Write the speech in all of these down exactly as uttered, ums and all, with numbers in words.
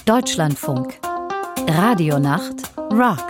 Deutschlandfunk. Radionacht Rock.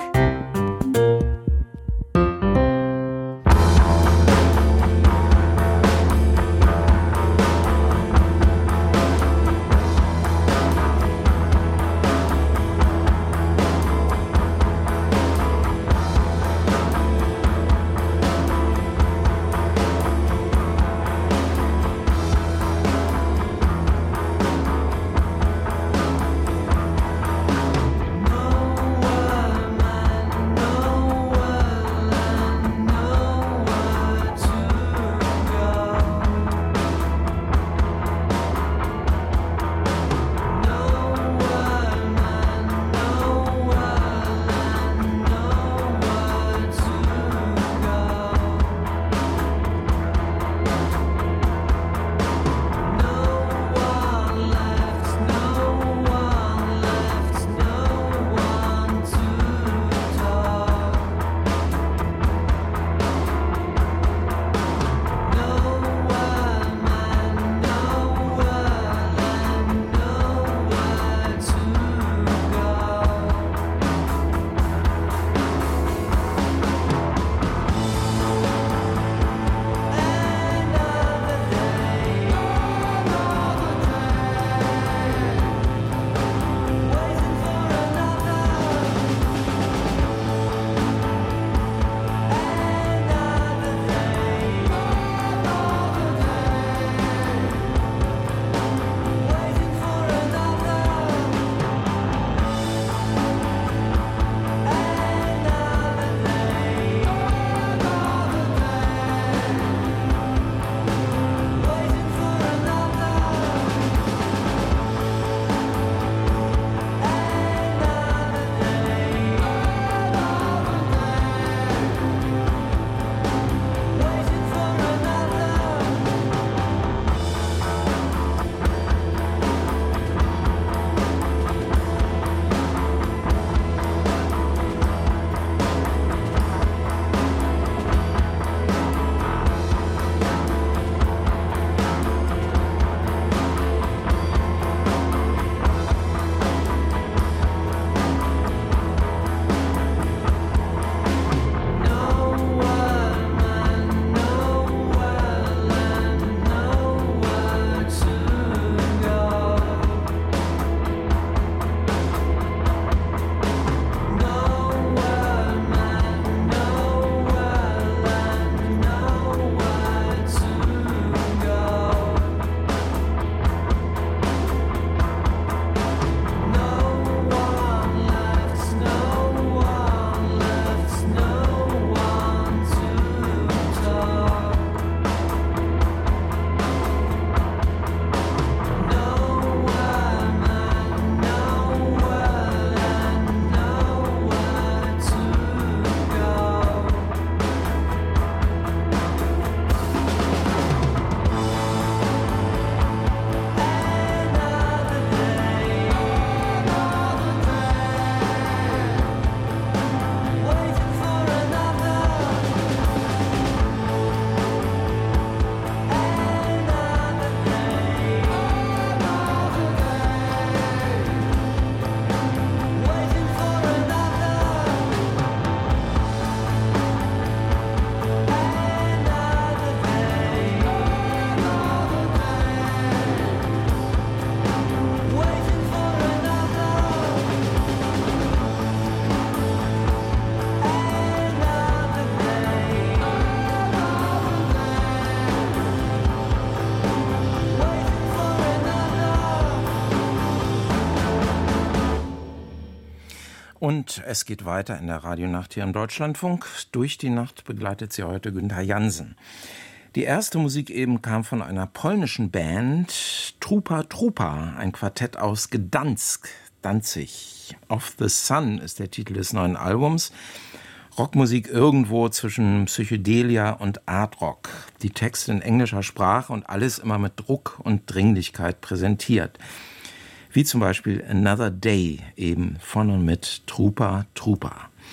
Und es geht weiter in der Radionacht hier im Deutschlandfunk. Durch die Nacht begleitet sie heute Günther Jansen. Die erste Musik eben kam von einer polnischen Band, Trupa Trupa, ein Quartett aus Gdansk, Danzig. Of the Sun ist der Titel des neuen Albums. Rockmusik irgendwo zwischen Psychedelia und Art-Rock. Die Texte in englischer Sprache und alles immer mit Druck und Dringlichkeit präsentiert. Wie zum Beispiel Another Day, eben von und mit Trupa Trupa.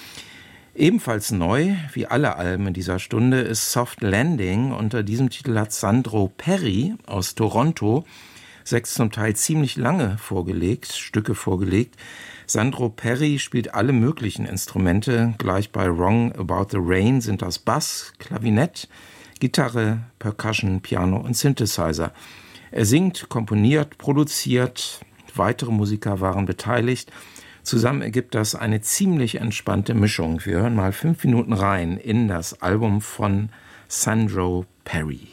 Ebenfalls neu, wie alle Alben in dieser Stunde, ist Soft Landing. Unter diesem Titel hat Sandro Perry aus Toronto sechs zum Teil ziemlich lange vorgelegt, Stücke vorgelegt. Sandro Perri spielt alle möglichen Instrumente. Gleich bei Wrong About the Rain sind das Bass, Klavinett, Gitarre, Percussion, Piano und Synthesizer. Er singt, komponiert, produziert. Weitere Musiker waren beteiligt. Zusammen ergibt das eine ziemlich entspannte Mischung. Wir hören mal fünf Minuten rein in das Album von Sandro Perri.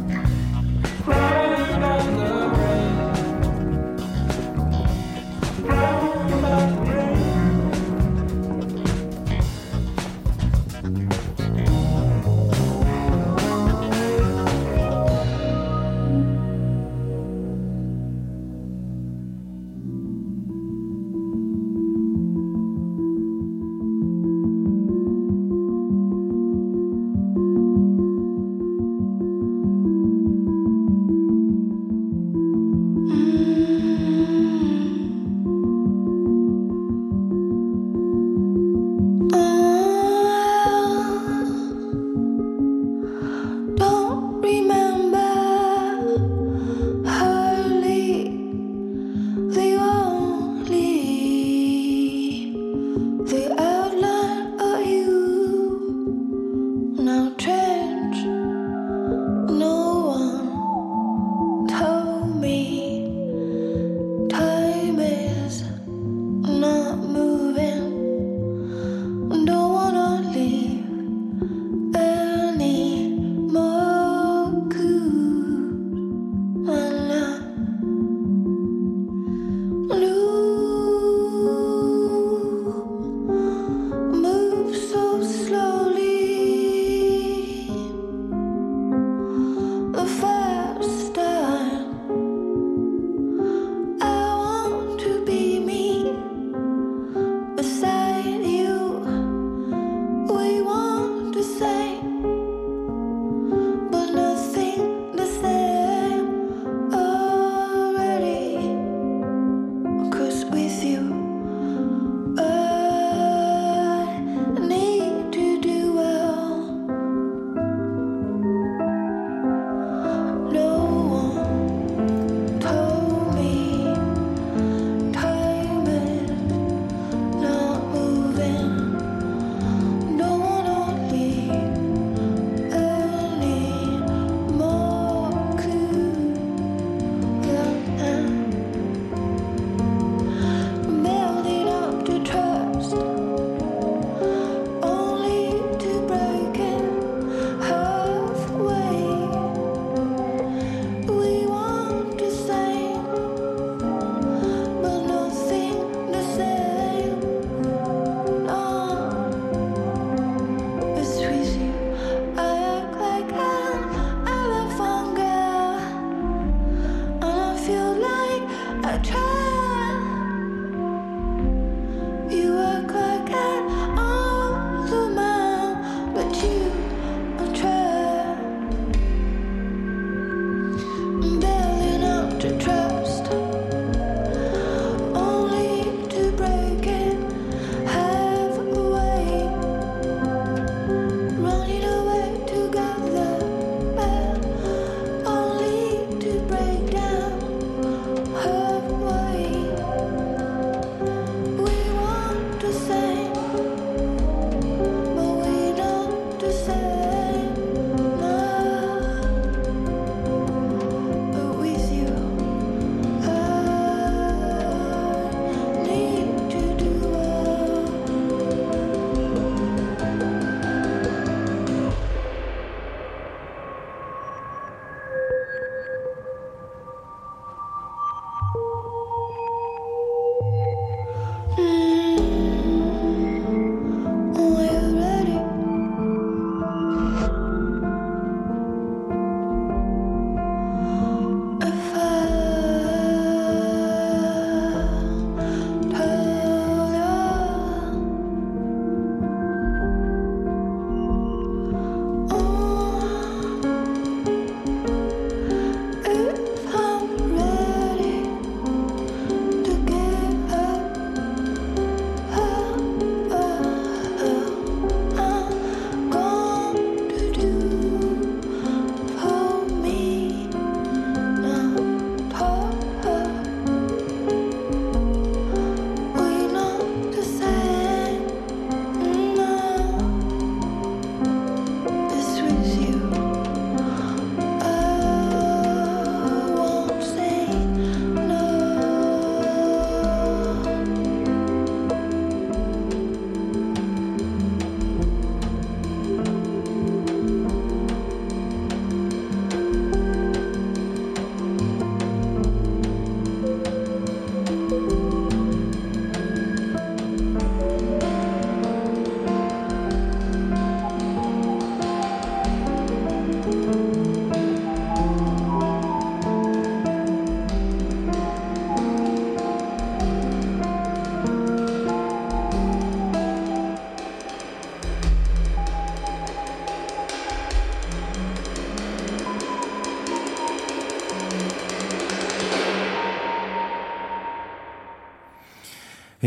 Right.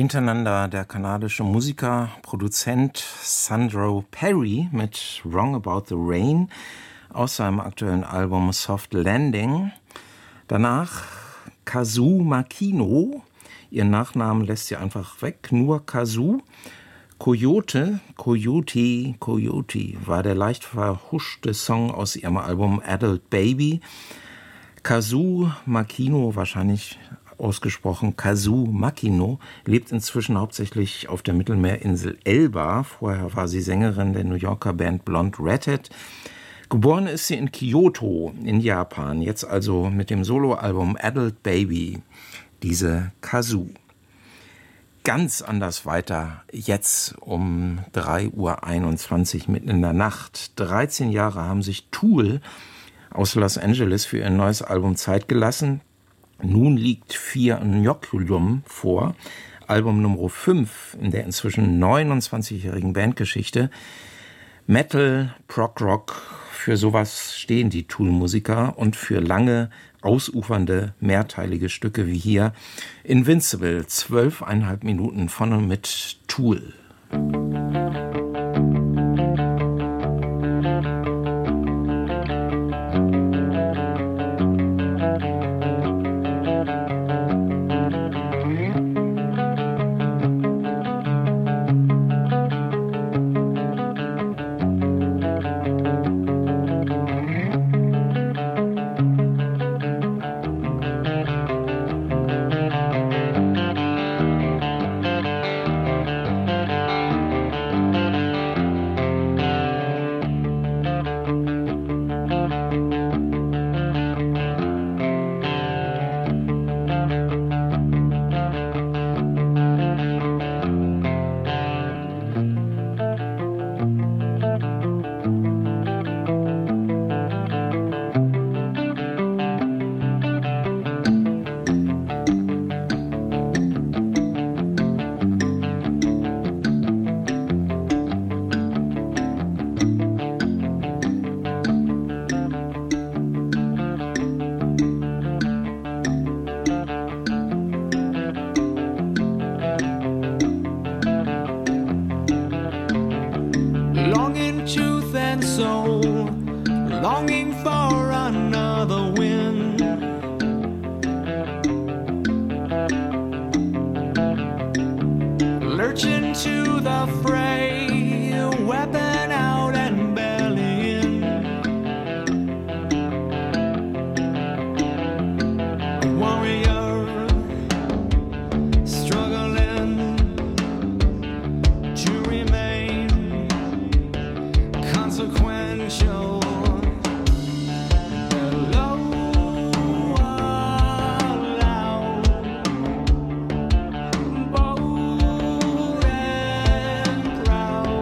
Hintereinander der kanadische Musiker, Produzent Sandro Perry mit Wrong About the Rain aus seinem aktuellen Album Soft Landing. Danach Kazu Makino, ihren Nachnamen lässt sie einfach weg, nur Kazu. Coyote, Coyote, Coyote war der leicht verhuschte Song aus ihrem Album Adult Baby. Kazu Makino, wahrscheinlich ausgesprochen Kazu Makino, lebt inzwischen hauptsächlich auf der Mittelmeerinsel Elba. Vorher war sie Sängerin der New Yorker Band Blonde Redhead. Geboren ist sie in Kyoto in Japan, jetzt also mit dem Soloalbum Adult Baby, diese Kazu. Ganz anders weiter, jetzt um drei Uhr einundzwanzig mitten in der Nacht. dreizehn Jahre haben sich Tool aus Los Angeles für ihr neues Album Zeit gelassen. Nun liegt Fear Inoculum vor, Album Nummer fünf in der inzwischen neunundzwanzigjährigen Bandgeschichte. Metal, Prog-Rock, für sowas stehen die Tool-Musiker und für lange, ausufernde, mehrteilige Stücke wie hier Invincible, zwölfeinhalb Minuten von und mit Tool. Proud.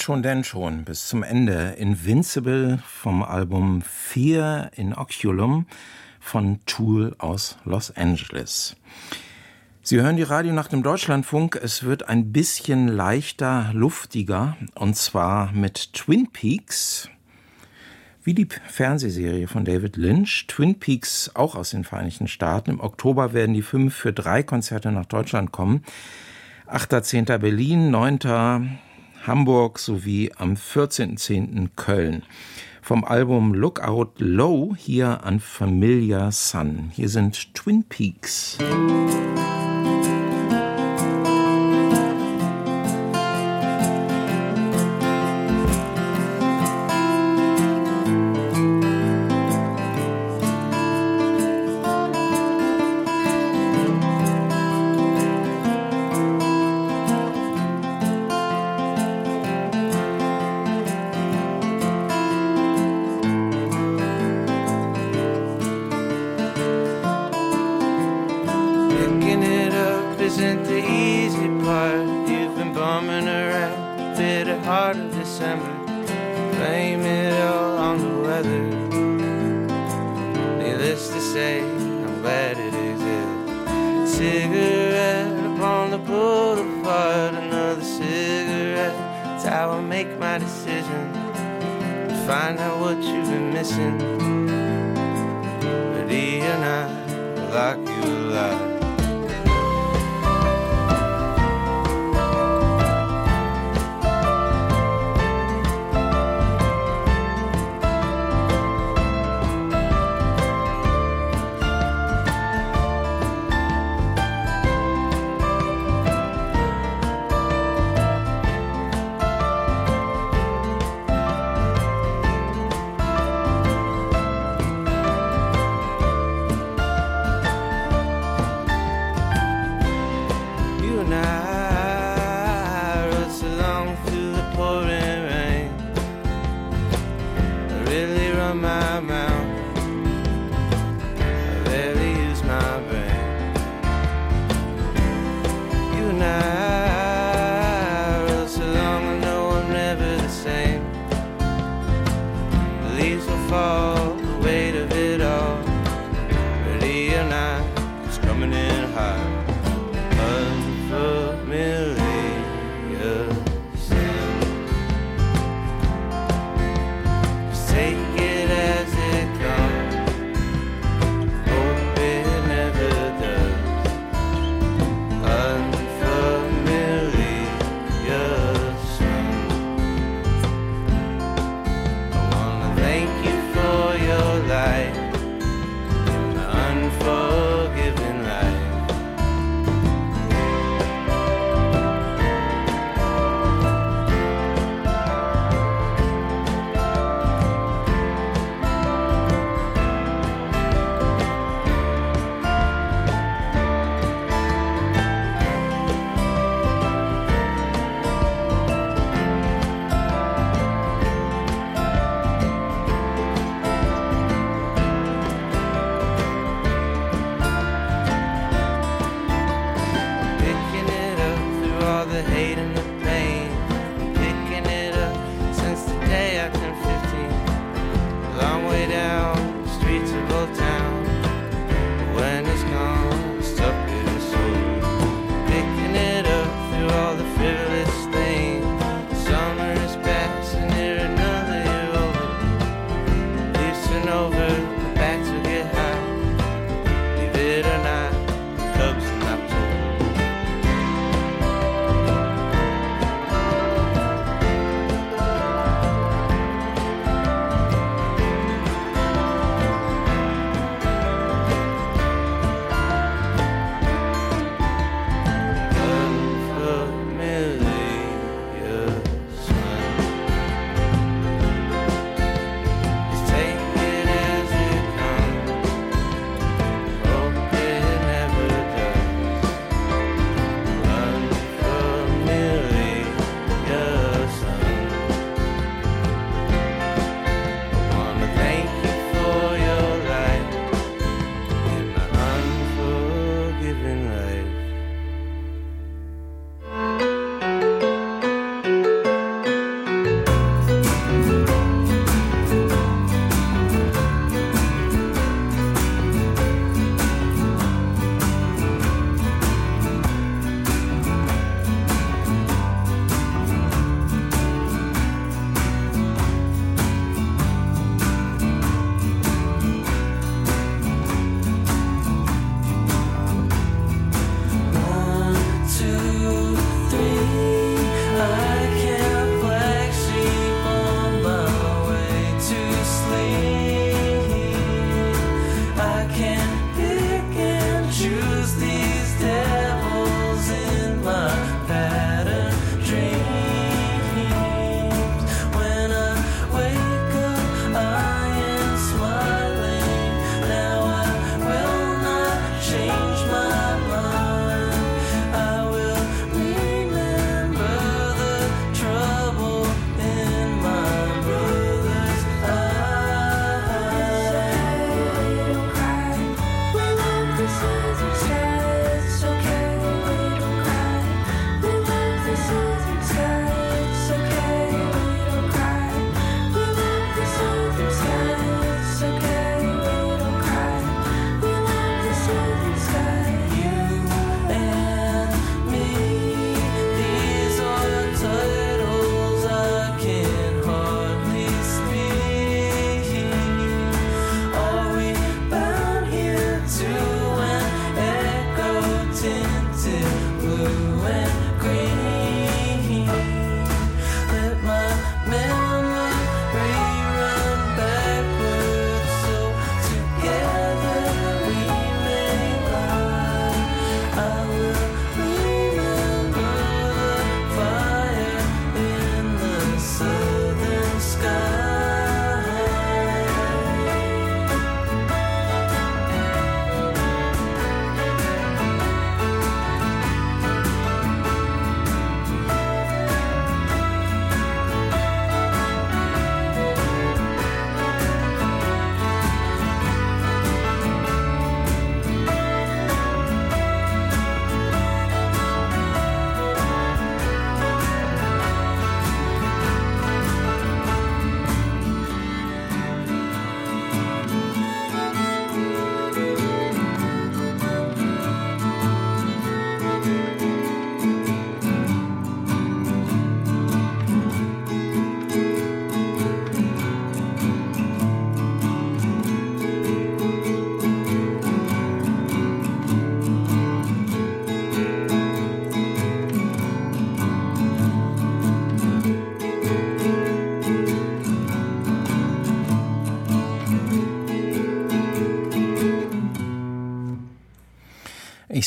schon, denn schon, bis zum Ende. Invincible vom Album Fear Inoculum von Tool aus Los Angeles. Sie hören die Radionacht im Deutschlandfunk. Es wird ein bisschen leichter, luftiger, und zwar mit Twin Peaks. Wie die Fernsehserie von David Lynch, Twin Peaks auch aus den Vereinigten Staaten. Im Oktober werden die fünf für drei Konzerte nach Deutschland kommen. achter zehnter Berlin, neunter Hamburg sowie am vierzehnten zehnten Köln. Vom Album Lookout Low hier an Familiar Sun. Hier sind Twin Peaks. Take it as it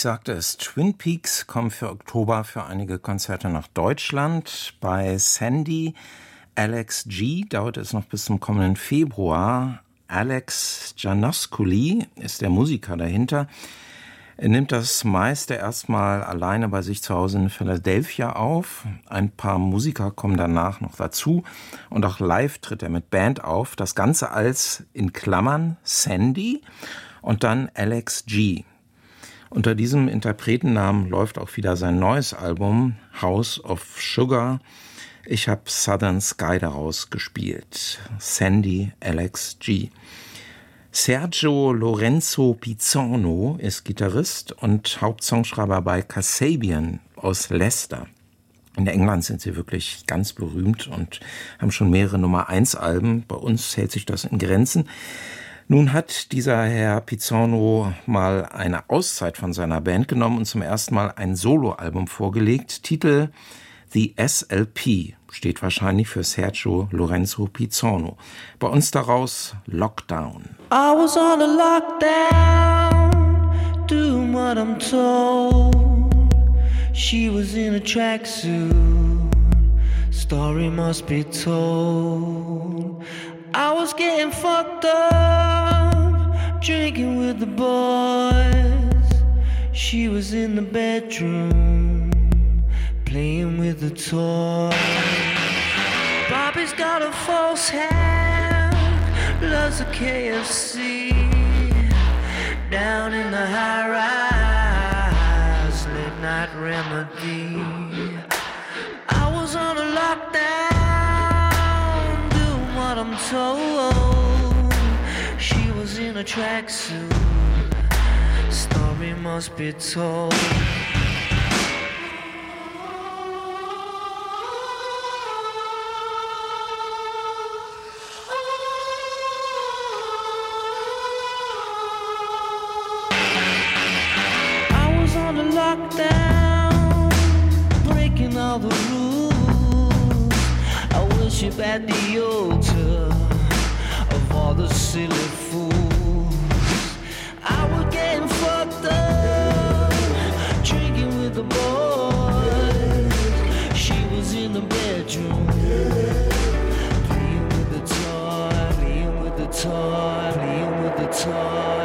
Ich sagte es, Twin Peaks kommen für Oktober für einige Konzerte nach Deutschland. Bei Sandy Alex G dauert es noch bis zum kommenden Februar. Alex Janosculi ist der Musiker dahinter. Er nimmt das meiste erstmal alleine bei sich zu Hause in Philadelphia auf. Ein paar Musiker kommen danach noch dazu. Und auch live tritt er mit Band auf. Das Ganze als, in Klammern, Sandy und dann Alex G. Unter diesem Interpretennamen läuft auch wieder sein neues Album House of Sugar. Ich habe Southern Sky daraus gespielt. Sandy Alex G. Sergio Lorenzo Pizzorno ist Gitarrist und Hauptsongschreiber bei Kasabian aus Leicester. In England sind sie wirklich ganz berühmt und haben schon mehrere Nummer eins Alben. Bei uns hält sich das in Grenzen. Nun hat dieser Herr Pizzorno mal eine Auszeit von seiner Band genommen und zum ersten Mal ein Soloalbum vorgelegt. Titel The S L P steht wahrscheinlich für Sergio Lorenzo Pizzorno. Bei uns daraus Lockdown. I was on a lockdown, doing what I'm told. She was in a tracksuit, story must be told. I was getting fucked up, drinking with the boys. She was in the bedroom, playing with the toy. Bobby's got a false hand, loves a K F C. Down in the high rise, late night remedy. I was on a lockdown, doing what I'm told. She was in a tracksuit, story must be told. Lockdown, breaking all the rules. I worship at the altar of all the silly fools. I was getting fucked up, drinking with the boys. She was in the bedroom, playing with the toy, playing with the toy, playing with the toy.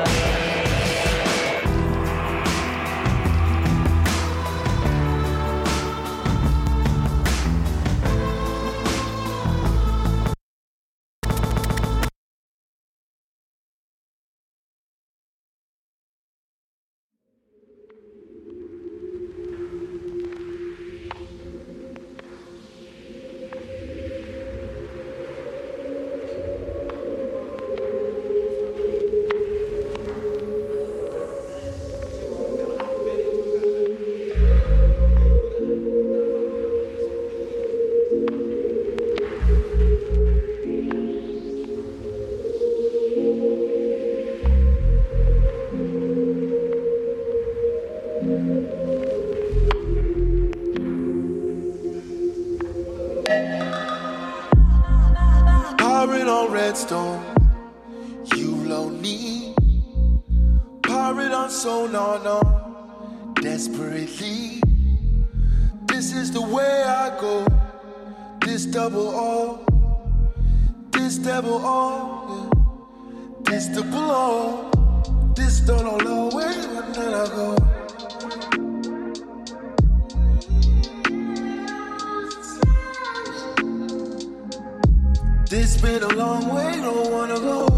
Redstone, you lonely. Pirate on sonar, no, desperately. This is the way I go. This double O, this double O, yeah. This double O, this don't know where did I go. This been a long way, don't wanna go.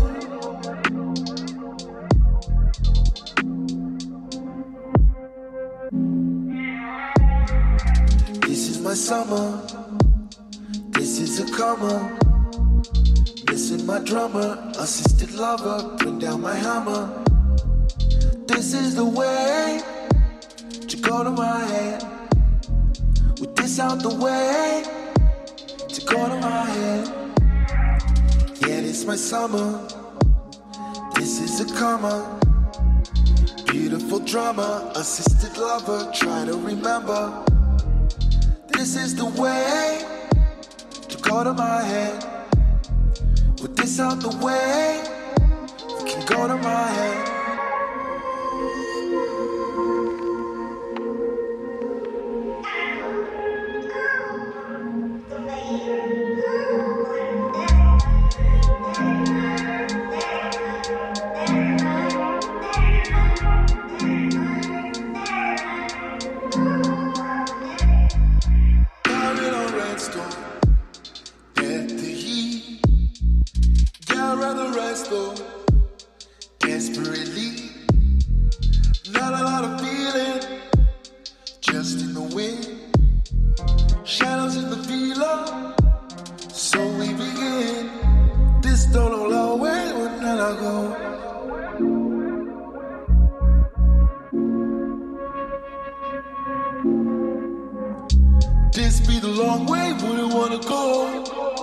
This is my summer, this is a comer. Missing my drummer, assisted lover, bring down my hammer. This is the way to go to my head. With this out the way, to go to my head. Yeah, this my summer, this is a comma. Beautiful drama, assisted lover, try to remember. This is the way to go to my head. With this out the way, you can go to my head. quest, though, desperately. Not a lot of feeling, just in the wind. Shadows in the villa, so we begin. This don't always when I go. This be the long way, wouldn't wanna go.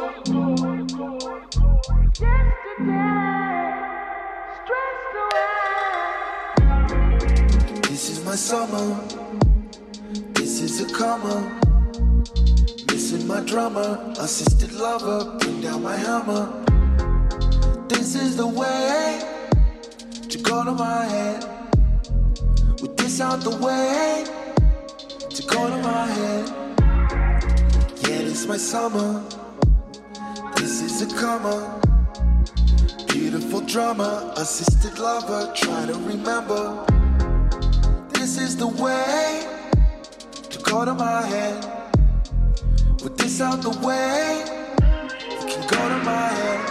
This is my summer, this is a comer. Missing my drummer, assisted lover, bring down my hammer. This is the way to go to my head. With this out the way to go to my head. Yeah, this my summer, this is a comer. Beautiful drummer, assisted lover, try to remember. This is the way to go to my head. With this out the way, you can go to my head.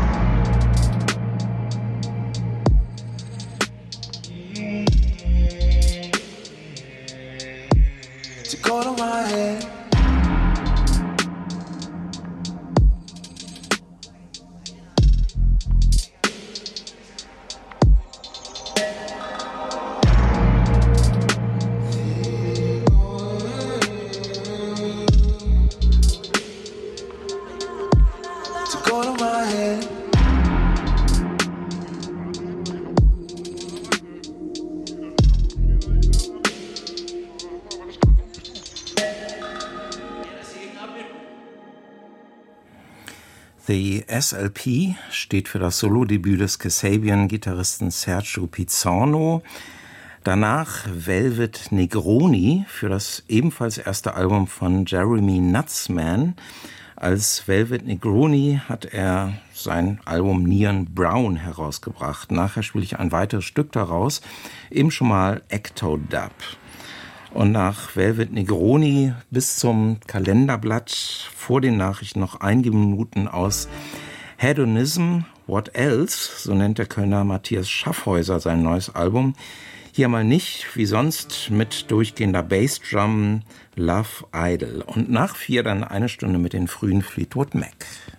To go to my head. The S L P steht für das Solodebüt des Kasabian-Gitarristen Sergio Pizzorno. Danach Velvet Negroni für das ebenfalls erste Album von Jeremy Nutzman. Als Velvet Negroni hat er sein Album Neon Brown herausgebracht. Nachher spiele ich ein weiteres Stück daraus, eben schon mal Ectodub. Und nach Velvet Negroni bis zum Kalenderblatt vor den Nachrichten noch einige Minuten aus Hedonism, What Else, so nennt der Kölner Matthias Schaffhäuser sein neues Album. Hier mal nicht, wie sonst, mit durchgehender Bassdrum, Love Idol. Und nach vier dann eine Stunde mit den frühen Fleetwood Mac.